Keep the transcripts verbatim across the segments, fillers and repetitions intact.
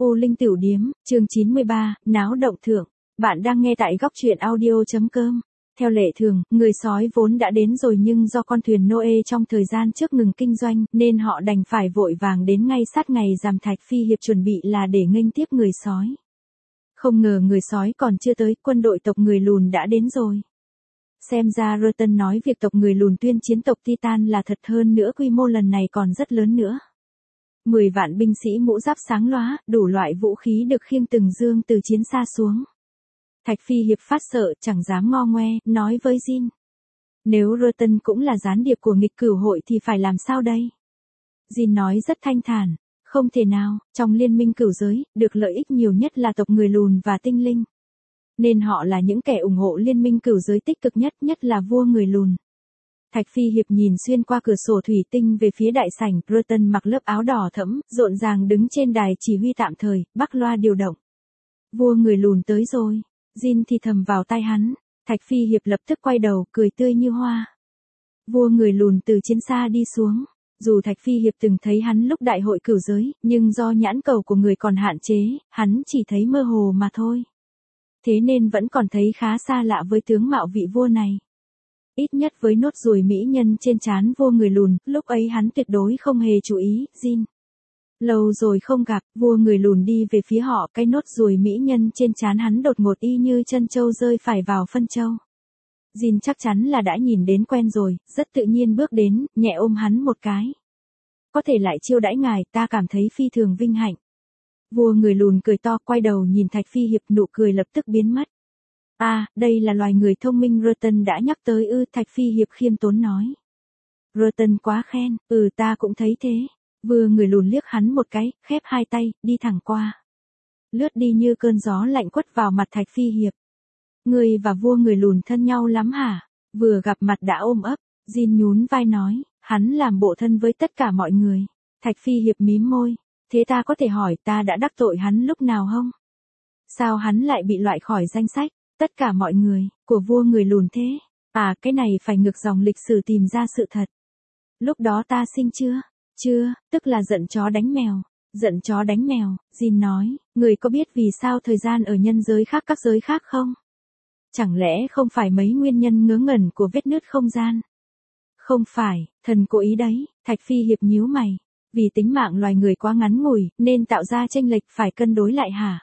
U Linh Tửu Điếm, chương chín mươi ba, náo động thượng. Bạn đang nghe tại góc truyện audio.com. Theo lệ thường, người sói vốn đã đến rồi nhưng do con thuyền Noe trong thời gian trước ngừng kinh doanh, nên họ đành phải vội vàng đến ngay sát ngày rằm. Thạch Phi Hiệp chuẩn bị là để nghênh tiếp người sói. Không ngờ người sói còn chưa tới, quân đội tộc người lùn đã đến rồi. Xem ra Rotten nói việc tộc người lùn tuyên chiến tộc Titan là thật, hơn nữa quy mô lần này còn rất lớn nữa. Mười vạn binh sĩ mũ giáp sáng lóa, đủ loại vũ khí được khiêng từng dương từ chiến xa xuống. Thạch Phi Hiệp phát sợ, chẳng dám ngo ngoe, nói với Jin. Nếu Rotten cũng là gián điệp của nghịch cửu hội thì phải làm sao đây? Jin nói rất thanh thản, không thể nào, trong liên minh cửu giới, được lợi ích nhiều nhất là tộc người lùn và tinh linh. Nên họ là những kẻ ủng hộ liên minh cửu giới tích cực nhất, nhất là vua người lùn. Thạch Phi Hiệp nhìn xuyên qua cửa sổ thủy tinh về phía đại sảnh, Rotten mặc lớp áo đỏ thẫm, rộn ràng đứng trên đài chỉ huy tạm thời, bắc loa điều động. Vua người lùn tới rồi, Jin thì thầm vào tai hắn. Thạch Phi Hiệp lập tức quay đầu, cười tươi như hoa. Vua người lùn từ chiến xa đi xuống. Dù Thạch Phi Hiệp từng thấy hắn lúc đại hội cửu giới, nhưng do nhãn cầu của người còn hạn chế, hắn chỉ thấy mơ hồ mà thôi. Thế nên vẫn còn thấy khá xa lạ với tướng mạo vị vua này. Ít nhất với nốt ruồi mỹ nhân trên trán vua người lùn, lúc ấy hắn tuyệt đối không hề chú ý. Jin. Lâu rồi không gặp, vua người lùn đi về phía họ, cái nốt ruồi mỹ nhân trên trán hắn đột ngột y như chân trâu rơi phải vào phân trâu. Jin chắc chắn là đã nhìn đến quen rồi, rất tự nhiên bước đến, nhẹ ôm hắn một cái. Có thể lại chiêu đãi ngài, ta cảm thấy phi thường vinh hạnh. Vua người lùn cười to, quay đầu nhìn Thạch Phi Hiệp, nụ cười lập tức biến mất. À, đây là loài người thông minh Rotten đã nhắc tới ư? Thạch Phi Hiệp khiêm tốn nói. Rotten quá khen, ừ ta cũng thấy thế. Vừa người lùn liếc hắn một cái, khép hai tay, đi thẳng qua. Lướt đi như cơn gió lạnh quất vào mặt Thạch Phi Hiệp. Người và vua người lùn thân nhau lắm hả? Vừa gặp mặt đã ôm ấp. Jin nhún vai nói, hắn làm bộ thân với tất cả mọi người. Thạch Phi Hiệp mím môi. Thế ta có thể hỏi ta đã đắc tội hắn lúc nào không? Sao hắn lại bị loại khỏi danh sách? Tất cả mọi người, của vua người lùn thế. À, cái này phải ngược dòng lịch sử tìm ra sự thật. Lúc đó ta sinh chưa? Chưa, tức là giận chó đánh mèo. Giận chó đánh mèo, Jin nói, người có biết vì sao thời gian ở nhân giới khác các giới khác không? Chẳng lẽ không phải mấy nguyên nhân ngớ ngẩn của vết nứt không gian? Không phải, thần cố ý đấy. Thạch Phi Hiệp nhíu mày. Vì tính mạng loài người quá ngắn ngủi, nên tạo ra chênh lệch, phải cân đối lại hả?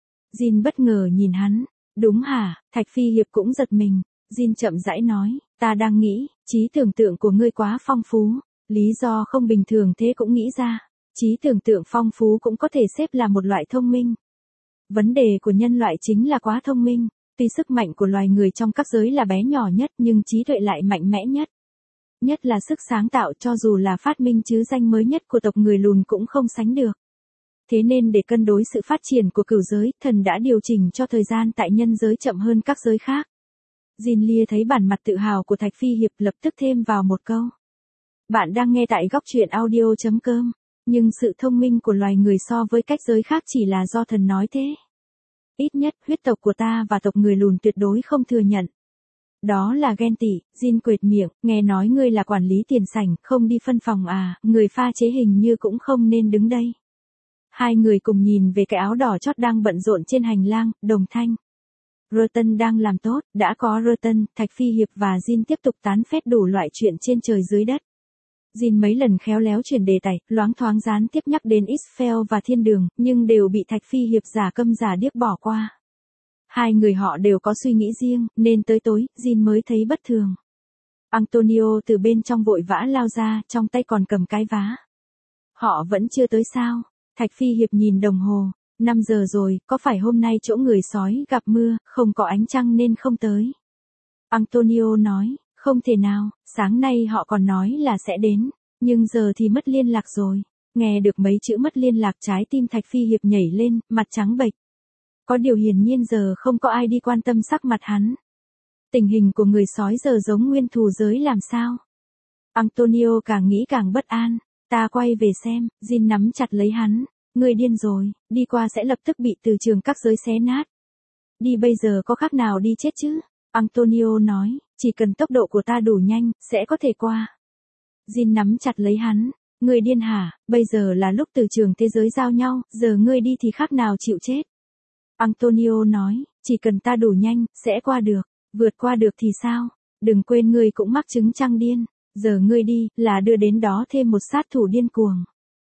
Jin bất ngờ nhìn hắn. Đúng hả? Thạch Phi Hiệp cũng giật mình. Jin chậm rãi nói, ta đang nghĩ, trí tưởng tượng của ngươi quá phong phú. Lý do không bình thường thế cũng nghĩ ra. Trí tưởng tượng phong phú cũng có thể xếp là một loại thông minh. Vấn đề của nhân loại chính là quá thông minh. Tuy sức mạnh của loài người trong các giới là bé nhỏ nhất nhưng trí tuệ lại mạnh mẽ nhất. Nhất là sức sáng tạo, cho dù là phát minh chứ danh mới nhất của tộc người lùn cũng không sánh được. Thế nên để cân đối sự phát triển của cửu giới, thần đã điều chỉnh cho thời gian tại nhân giới chậm hơn các giới khác. Jin lia thấy bản mặt tự hào của Thạch Phi Hiệp, lập tức thêm vào một câu. Bạn đang nghe tại góc truyện audio.com. Nhưng sự thông minh của loài người so với cách giới khác chỉ là do thần nói thế. Ít nhất, huyết tộc của ta và tộc người lùn tuyệt đối không thừa nhận. Đó là ghen tị. Jin quệt miệng, nghe nói ngươi là quản lý tiền sảnh, không đi phân phòng à, người pha chế hình như cũng không nên đứng đây. Hai người cùng nhìn về cái áo đỏ chót đang bận rộn trên hành lang, đồng thanh. Rotten đang làm tốt, đã có Rotten, Thạch Phi Hiệp và Jin tiếp tục tán phét đủ loại chuyện trên trời dưới đất. Jin mấy lần khéo léo chuyển đề tài, loáng thoáng gián tiếp nhắc đến Israel và thiên đường, nhưng đều bị Thạch Phi Hiệp giả câm giả điếc bỏ qua. Hai người họ đều có suy nghĩ riêng, nên tới tối, Jin mới thấy bất thường. Antonio từ bên trong vội vã lao ra, trong tay còn cầm cái vá. Họ vẫn chưa tới sao? Thạch Phi Hiệp nhìn đồng hồ, năm giờ rồi, có phải hôm nay chỗ người sói gặp mưa, không có ánh trăng nên không tới? Antonio nói, không thể nào, sáng nay họ còn nói là sẽ đến, nhưng giờ thì mất liên lạc rồi. Nghe được mấy chữ mất liên lạc, trái tim Thạch Phi Hiệp nhảy lên, mặt trắng bệch. Có điều hiển nhiên giờ không có ai đi quan tâm sắc mặt hắn. Tình hình của người sói giờ giống nguyên thù giới làm sao? Antonio càng nghĩ càng bất an. Ta quay về xem. Jin nắm chặt lấy hắn. Người điên rồi, đi qua sẽ lập tức bị từ trường các giới xé nát. Đi bây giờ có khác nào đi chết chứ? Antonio nói, chỉ cần tốc độ của ta đủ nhanh, sẽ có thể qua. Jin nắm chặt lấy hắn. Ngươi điên hả, bây giờ là lúc từ trường thế giới giao nhau, giờ ngươi đi thì khác nào chịu chết. Antonio nói, chỉ cần ta đủ nhanh, sẽ qua được, vượt qua được thì sao, đừng quên ngươi cũng mắc chứng trăng điên, giờ ngươi đi, là đưa đến đó thêm một sát thủ điên cuồng.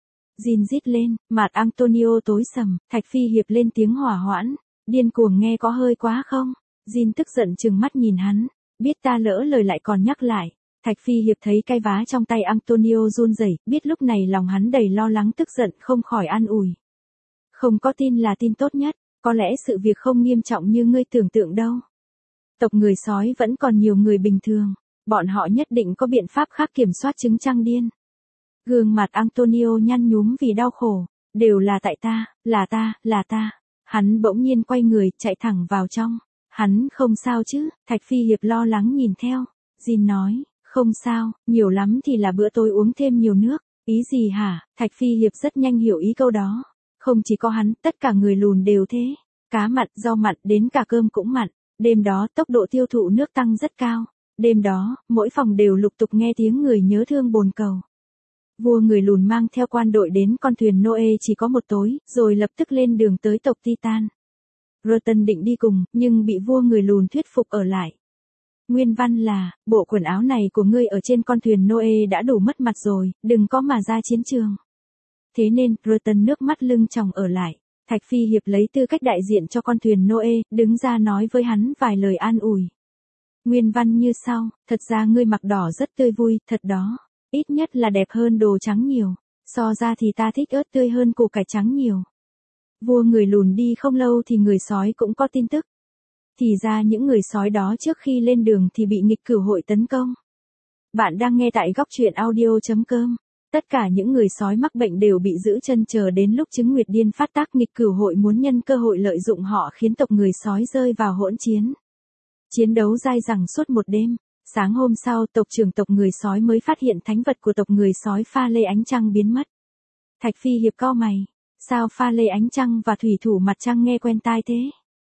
Jin rít lên, mặt Antonio tối sầm, Thạch Phi Hiệp lên tiếng hỏa hoãn, điên cuồng nghe có hơi quá không? Jin tức giận trừng mắt nhìn hắn, biết ta lỡ lời lại còn nhắc lại. Thạch Phi Hiệp thấy cái vá trong tay Antonio run rẩy, biết lúc này lòng hắn đầy lo lắng tức giận không khỏi an ủi. Không có tin là tin tốt nhất, có lẽ sự việc không nghiêm trọng như ngươi tưởng tượng đâu. Tộc người sói vẫn còn nhiều người bình thường, bọn họ nhất định có biện pháp khác kiểm soát chứng trăng điên. Gương mặt Antonio nhăn nhúm vì đau khổ, đều là tại ta, là ta, là ta. Hắn bỗng nhiên quay người, chạy thẳng vào trong. Hắn không sao chứ, Thạch Phi Hiệp lo lắng nhìn theo. Jin nói, không sao, nhiều lắm thì là bữa tối uống thêm nhiều nước. Ý gì hả? Thạch Phi Hiệp rất nhanh hiểu ý câu đó. Không chỉ có hắn, tất cả người lùn đều thế. Cá mặn, rau mặn, đến cả cơm cũng mặn. Đêm đó tốc độ tiêu thụ nước tăng rất cao. Đêm đó, mỗi phòng đều lục tục nghe tiếng người nhớ thương bồn cầu. Vua người lùn mang theo quan đội đến con thuyền Noe chỉ có một tối, rồi lập tức lên đường tới tộc Titan. Rotten định đi cùng, nhưng bị vua người lùn thuyết phục ở lại. Nguyên văn là, bộ quần áo này của ngươi ở trên con thuyền Noe đã đủ mất mặt rồi, đừng có mà ra chiến trường. Thế nên, Rotten nước mắt lưng tròng ở lại. Thạch Phi Hiệp lấy tư cách đại diện cho con thuyền Noe, đứng ra nói với hắn vài lời an ủi. Nguyên văn như sau, thật ra ngươi mặc đỏ rất tươi vui, thật đó. Ít nhất là đẹp hơn đồ trắng nhiều. So ra thì ta thích ớt tươi hơn củ cải trắng nhiều. Vua người lùn đi không lâu thì người sói cũng có tin tức. Thì ra những người sói đó trước khi lên đường thì bị nghịch cửu hội tấn công. Bạn đang nghe tại góc truyện audio chấm com. Tất cả những người sói mắc bệnh đều bị giữ chân chờ đến lúc chứng nguyệt điên phát tác, nghịch cửu hội muốn nhân cơ hội lợi dụng họ khiến tộc người sói rơi vào hỗn chiến. Chiến đấu dai dẳng suốt một đêm. Sáng hôm sau, tộc trưởng tộc người sói mới phát hiện thánh vật của tộc người sói pha lê ánh trăng biến mất. Thạch Phi Hiệp cau mày, sao pha lê ánh trăng và thủy thủ mặt trăng nghe quen tai thế?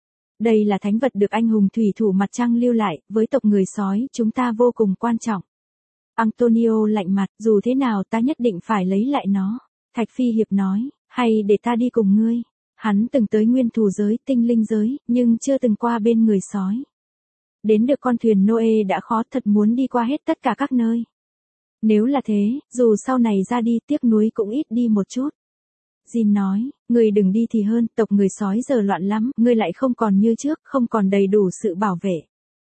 Đây là thánh vật được anh hùng thủy thủ mặt trăng lưu lại, với tộc người sói chúng ta vô cùng quan trọng. Antonio lạnh mặt, dù thế nào ta nhất định phải lấy lại nó. Thạch Phi Hiệp nói, hay để ta đi cùng ngươi. Hắn từng tới nguyên thù giới, tinh linh giới, nhưng chưa từng qua bên người sói. Đến được con thuyền Noe đã khó, thật muốn đi qua hết tất cả các nơi. Nếu là thế, dù sau này ra đi tiếc nuối cũng ít đi một chút. Jin nói, ngươi đừng đi thì hơn, tộc người sói giờ loạn lắm, ngươi lại không còn như trước, không còn đầy đủ sự bảo vệ.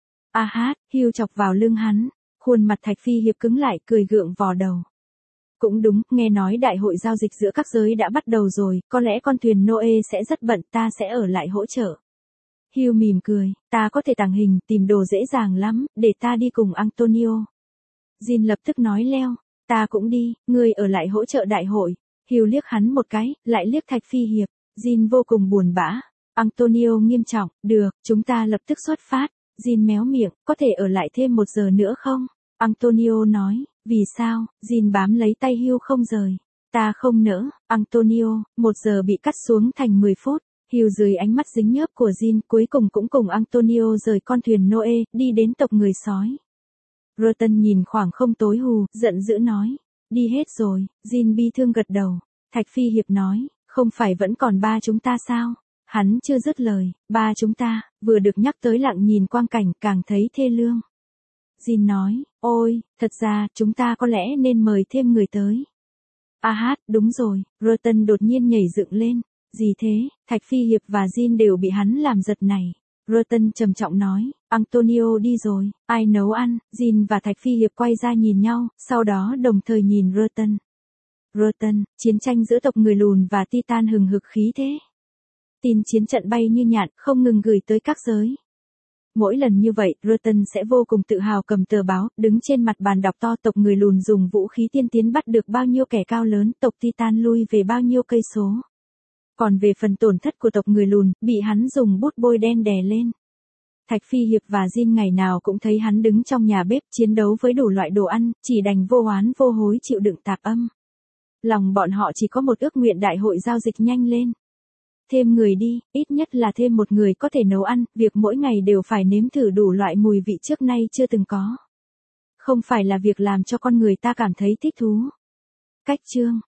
A hát, Hugh chọc vào lưng hắn, khuôn mặt Thạch Phi Hiệp cứng lại, cười gượng vò đầu. Cũng đúng, nghe nói đại hội giao dịch giữa các giới đã bắt đầu rồi, có lẽ con thuyền Noe sẽ rất bận, ta sẽ ở lại hỗ trợ. Hugh mỉm cười, ta có thể tàng hình, tìm đồ dễ dàng lắm, để ta đi cùng Antonio. Jin lập tức nói leo, ta cũng đi, ngươi ở lại hỗ trợ đại hội. Hugh liếc hắn một cái, lại liếc Thạch Phi Hiệp. Jin vô cùng buồn bã. Antonio nghiêm trọng, được, chúng ta lập tức xuất phát. Jin méo miệng, có thể ở lại thêm một giờ nữa không? Antonio nói, vì sao? Jin bám lấy tay Hugh không rời. Ta không nỡ, Antonio, một giờ bị cắt xuống thành mười phút. Hugh dưới ánh mắt dính nhớp của Jin cuối cùng cũng cùng Antonio rời con thuyền Noe, đi đến tộc người sói. Rotten nhìn khoảng không tối hù, giận dữ nói, đi hết rồi. Jin bi thương gật đầu. Thạch Phi Hiệp nói, không phải vẫn còn ba chúng ta sao? Hắn chưa dứt lời, ba chúng ta, vừa được nhắc tới lặng nhìn quang cảnh càng thấy thê lương. Jin nói, ôi, thật ra, chúng ta có lẽ nên mời thêm người tới. A hát, đúng rồi, Rotten đột nhiên nhảy dựng lên. Gì thế? Thạch Phi Hiệp và Jin đều bị hắn làm giật này. Rotten trầm trọng nói, Antonio đi rồi, ai nấu ăn? Jin và Thạch Phi Hiệp quay ra nhìn nhau, sau đó đồng thời nhìn Rotten. Rotten, chiến tranh giữa tộc người lùn và Titan hừng hực khí thế. Tin chiến trận bay như nhạn, không ngừng gửi tới các giới. Mỗi lần như vậy, Rotten sẽ vô cùng tự hào cầm tờ báo, đứng trên mặt bàn đọc to tộc người lùn dùng vũ khí tiên tiến bắt được bao nhiêu kẻ cao lớn, tộc Titan lui về bao nhiêu cây số. Còn về phần tổn thất của tộc người lùn, bị hắn dùng bút bôi đen đè lên. Thạch Phi Hiệp và Jin ngày nào cũng thấy hắn đứng trong nhà bếp chiến đấu với đủ loại đồ ăn, chỉ đành vô oán vô hối chịu đựng tạp âm. Lòng bọn họ chỉ có một ước nguyện đại hội giao dịch nhanh lên. Thêm người đi, ít nhất là thêm một người có thể nấu ăn, việc mỗi ngày đều phải nếm thử đủ loại mùi vị trước nay chưa từng có. Không phải là việc làm cho con người ta cảm thấy thích thú. Cách chương